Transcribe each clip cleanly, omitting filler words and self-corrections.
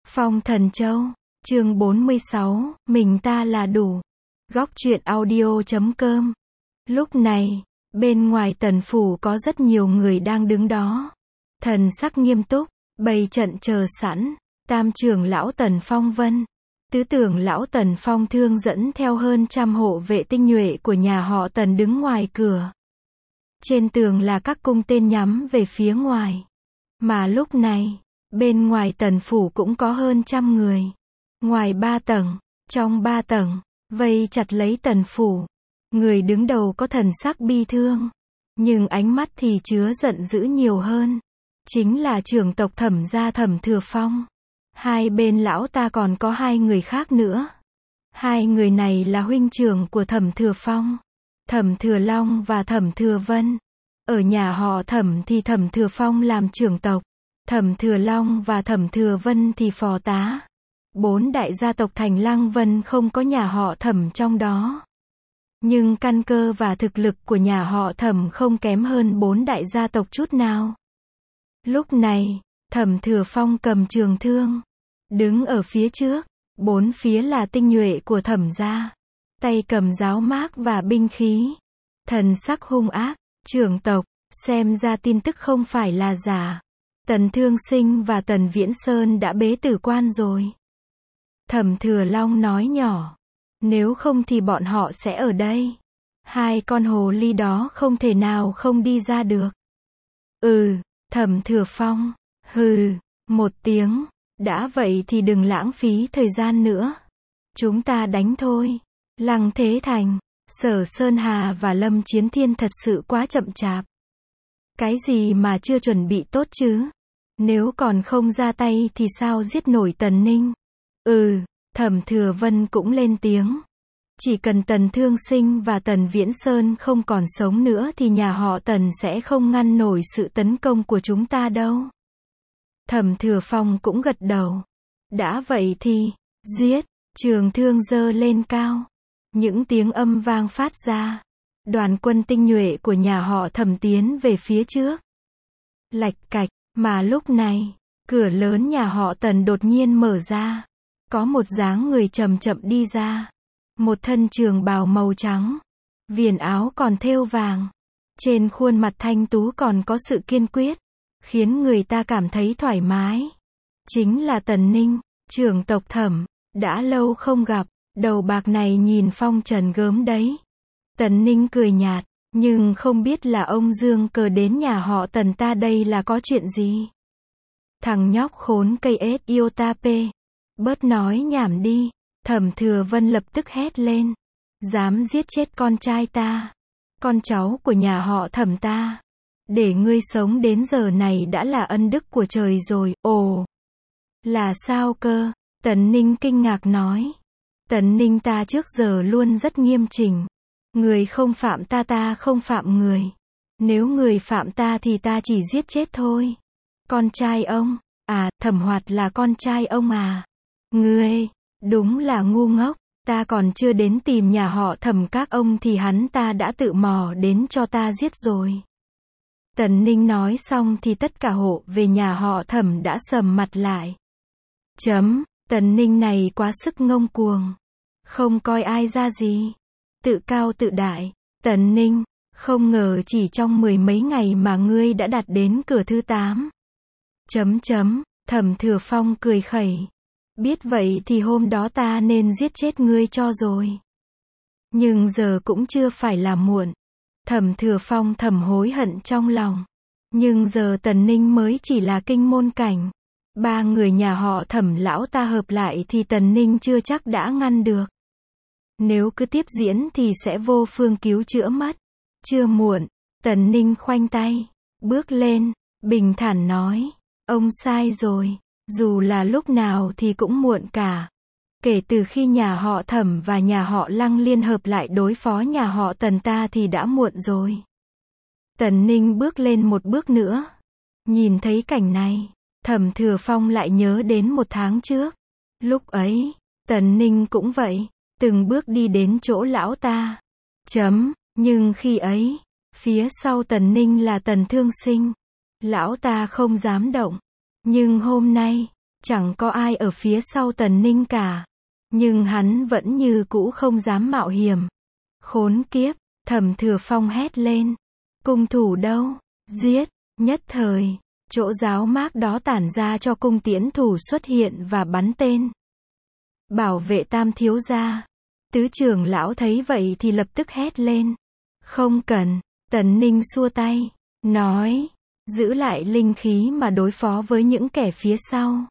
Phong Thần Châu, chương 46, mình ta là đủ. Góc truyện audio.com. Lúc này, bên ngoài Tần phủ có rất nhiều người đang đứng đó. Thần sắc nghiêm túc, bày trận chờ sẵn. Tam trưởng lão Tần Phong Vân, tứ trưởng lão Tần Phong Thương dẫn theo hơn trăm hộ vệ tinh nhuệ của nhà họ Tần đứng ngoài cửa. Trên tường là các cung tên nhắm về phía ngoài. Mà lúc này, bên ngoài Tần phủ cũng có hơn trăm người. Ngoài 3 tầng, trong 3 tầng, vây chặt lấy Tần phủ. Người đứng đầu có thần sắc bi thương, nhưng ánh mắt thì chứa giận dữ nhiều hơn. Chính là trưởng tộc Thẩm gia Thẩm Thừa Phong. Hai bên lão ta còn có 2 người khác nữa. 2 người này là huynh trưởng của Thẩm Thừa Phong, Thẩm Thừa Long và Thẩm Thừa Vân. Ở nhà họ Thẩm thì Thẩm Thừa Phong làm trưởng tộc, Thẩm Thừa Long và Thẩm Thừa Vân thì phò tá. 4 đại gia tộc thành Lăng Vân không có nhà họ Thẩm trong đó. Nhưng căn cơ và thực lực của nhà họ Thẩm không kém hơn 4 đại gia tộc chút nào. Lúc này, Thẩm Thừa Phong cầm trường thương, đứng ở phía trước, 4 phía là tinh nhuệ của Thẩm gia, tay cầm giáo mác và binh khí, thần sắc hung ác. Trưởng tộc, xem ra tin tức không phải là giả. Tần Thương Sinh và Tần Viễn Sơn đã bế tử quan rồi. Thẩm Thừa Long nói nhỏ, nếu không thì bọn họ sẽ ở đây. 2 con hồ ly đó không thể nào không đi ra được. Thẩm Thừa Phong, hừ, một tiếng, đã vậy thì đừng lãng phí thời gian nữa. Chúng ta đánh thôi. Lăng Thế Thành, Sở Sơn Hà và Lâm Chiến Thiên thật sự quá chậm chạp. Cái gì mà chưa chuẩn bị tốt chứ? Nếu còn không ra tay thì sao giết nổi Tần Ninh? Thẩm Thừa Vân cũng lên tiếng. Chỉ cần Tần Thương Sinh và Tần Viễn Sơn không còn sống nữa thì nhà họ Tần sẽ không ngăn nổi sự tấn công của chúng ta đâu. Thẩm Thừa Phong cũng gật đầu. Đã vậy thì, giết, trường thương giơ lên cao. Những tiếng âm vang phát ra. Đoàn quân tinh nhuệ của nhà họ Thẩm tiến về phía trước. Lạch cạch, mà lúc này, cửa lớn nhà họ Tần đột nhiên mở ra. Có một dáng người chậm chậm đi ra. Một thân trường bào màu trắng, viền áo còn thêu vàng. Trên khuôn mặt thanh tú còn có sự kiên quyết, khiến người ta cảm thấy thoải mái. Chính là Tần Ninh, trưởng tộc Thẩm. Đã lâu không gặp, đầu bạc này nhìn phong trần gớm đấy. Tần Ninh cười nhạt, nhưng không biết là ông Dương Cờ đến nhà họ Tần ta đây là có chuyện gì. Thằng nhóc khốn cây ết yêu ta pê. Bớt nói nhảm đi. Thẩm Thừa Vân lập tức hét lên. Dám giết chết con trai ta, con cháu của nhà họ Thẩm ta. Để ngươi sống đến giờ này đã là ân đức của trời rồi. Ồ, là sao cơ? Tần Ninh kinh ngạc nói. Tần Ninh ta trước giờ luôn rất nghiêm chỉnh. Người không phạm ta, ta không phạm người. Nếu người phạm ta thì ta chỉ giết chết thôi. Con trai ông? À, Thẩm Hoạt là con trai ông à? Ngươi, đúng là ngu ngốc. Ta còn chưa đến tìm nhà họ Thẩm các ông thì hắn ta đã tự mò đến cho ta giết rồi. Tần Ninh nói xong thì tất cả hộ về nhà họ Thẩm đã sầm mặt lại. Tần Ninh này quá sức ngông cuồng. Không coi ai ra gì. Tự cao tự đại. Tần Ninh, không ngờ chỉ trong 10 mấy ngày mà ngươi đã đạt đến cửa thứ 8. Thẩm Thừa Phong cười khẩy. Biết vậy thì hôm đó ta nên giết chết ngươi cho rồi. Nhưng giờ cũng chưa phải là muộn. Thẩm Thừa Phong thầm hối hận trong lòng. Nhưng giờ Tần Ninh mới chỉ là kinh môn cảnh. 3 người nhà họ Thẩm lão ta hợp lại thì Tần Ninh chưa chắc đã ngăn được. Nếu cứ tiếp diễn thì sẽ vô phương cứu chữa mất. Chưa muộn. Tần Ninh khoanh tay, bước lên, bình thản nói. Ông sai rồi. Dù là lúc nào thì cũng muộn cả. Kể từ khi nhà họ Thẩm và nhà họ Lăng liên hợp lại đối phó nhà họ Tần ta thì đã muộn rồi. Tần Ninh bước lên một bước nữa. Nhìn thấy cảnh này, Thẩm Thừa Phong lại nhớ đến 1 tháng trước. Lúc ấy, Tần Ninh cũng vậy, từng bước đi đến chỗ lão ta. Nhưng khi ấy, phía sau Tần Ninh là Tần Thương Sinh. Lão ta không dám động. Nhưng hôm nay, Chẳng có ai ở phía sau Tần Ninh cả. Nhưng hắn vẫn như cũ không dám mạo hiểm. Khốn kiếp, Thẩm Thừa Phong hét lên. Cung thủ đâu? Giết! Nhất thời, chỗ giáo mác đó tản ra cho cung tiễn thủ xuất hiện và bắn tên. Bảo vệ Tam thiếu gia. Tứ trưởng lão thấy vậy thì lập tức hét lên. Không cần, Tần Ninh xua tay, nói, giữ lại linh khí mà đối phó với những kẻ phía sau.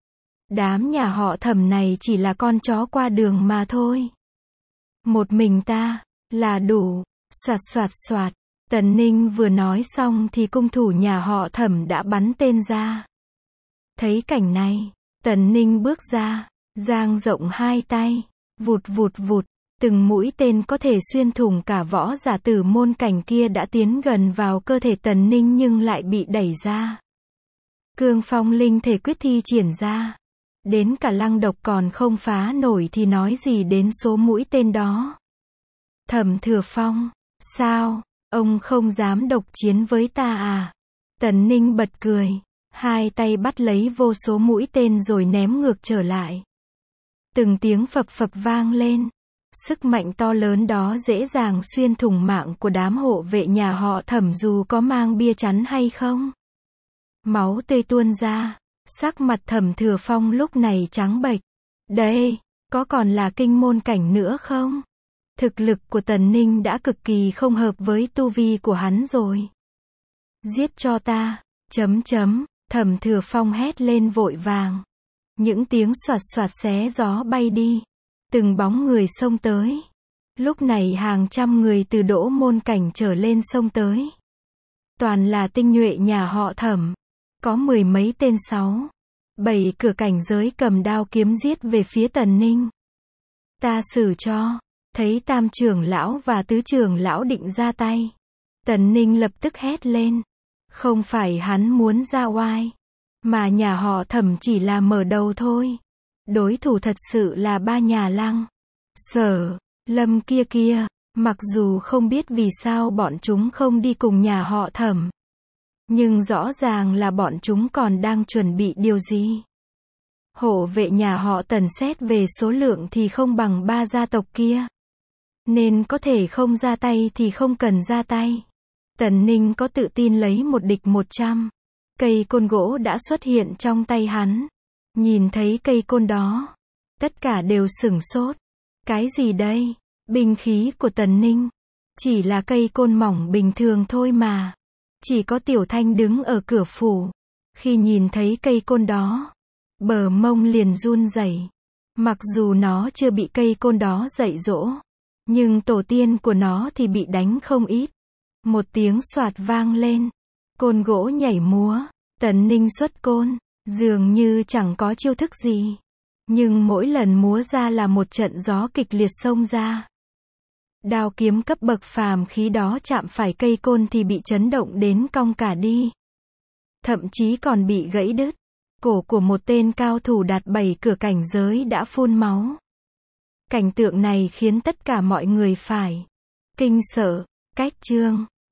Đám nhà họ Thẩm này chỉ là con chó qua đường mà thôi. Một mình ta, là đủ, soạt soạt soạt. Tần Ninh vừa nói xong thì cung thủ nhà họ Thẩm đã bắn tên ra. Thấy cảnh này, Tần Ninh bước ra, dang rộng hai tay, vụt vụt vụt, từng mũi tên có thể xuyên thủng cả võ giả tử môn cảnh kia đã tiến gần vào cơ thể Tần Ninh nhưng lại bị đẩy ra. Cương phong linh thể quyết thi triển ra. Đến cả lăng độc còn không phá nổi thì nói gì đến số mũi tên đó. Thẩm Thừa Phong, sao, ông không dám độc chiến với ta à? Tần Ninh bật cười, hai tay bắt lấy vô số mũi tên rồi ném ngược trở lại. Từng tiếng phập phập vang lên. Sức mạnh to lớn đó dễ dàng xuyên thủng mạng của đám hộ vệ nhà họ Thẩm dù có mang bia chắn hay không. Máu tươi tuôn ra, sắc mặt Thẩm Thừa Phong lúc này trắng bệch. Đây, có còn là kinh môn cảnh nữa không? Thực lực của Tần Ninh đã cực kỳ không hợp với tu vi của hắn rồi. Giết cho ta, Thẩm Thừa Phong hét lên vội vàng. Những tiếng xoạt xoạt xé gió bay đi. Từng bóng người xông tới. Lúc này hàng trăm người từ đỗ môn cảnh trở lên xông tới. Toàn là tinh nhuệ nhà họ Thẩm. Có mười mấy tên 6-7 cửa cảnh giới cầm đao kiếm giết về phía Tần Ninh. Ta xử cho. Thấy tam trưởng lão và tứ trưởng lão định ra tay. Tần Ninh lập tức hét lên. Không phải hắn muốn ra oai. Mà nhà họ Thẩm chỉ là mở đầu thôi. Đối thủ thật sự là ba nhà Lăng, Sở, Lâm kia. Mặc dù không biết vì sao bọn chúng không đi cùng nhà họ Thẩm. Nhưng rõ ràng là bọn chúng còn đang chuẩn bị điều gì. Hộ vệ nhà họ Tần xét về số lượng thì không bằng ba gia tộc kia. Nên có thể không ra tay thì không cần ra tay. Tần Ninh có tự tin lấy một địch 100. Cây côn gỗ đã xuất hiện trong tay hắn. Nhìn thấy cây côn đó, tất cả đều sửng sốt. Cái gì đây? Binh khí của Tần Ninh. Chỉ là cây côn mỏng bình thường thôi mà. Chỉ có Tiểu Thanh đứng ở cửa phủ. Khi nhìn thấy cây côn đó, bờ mông liền run rẩy. Mặc dù nó chưa bị cây côn đó dạy dỗ, nhưng tổ tiên của nó thì bị đánh không ít. Một tiếng xoạt vang lên. Côn gỗ nhảy múa. Tần Ninh xuất côn. Dường như chẳng có chiêu thức gì. Nhưng mỗi lần múa ra là một trận gió kịch liệt xông ra. Đao kiếm cấp bậc phàm khí đó chạm phải cây côn thì bị chấn động đến cong cả đi. Thậm chí còn bị gãy đứt. Cổ của một tên cao thủ đạt 7 cửa cảnh giới đã phun máu. Cảnh tượng này khiến tất cả mọi người phải kinh sợ. Cách chương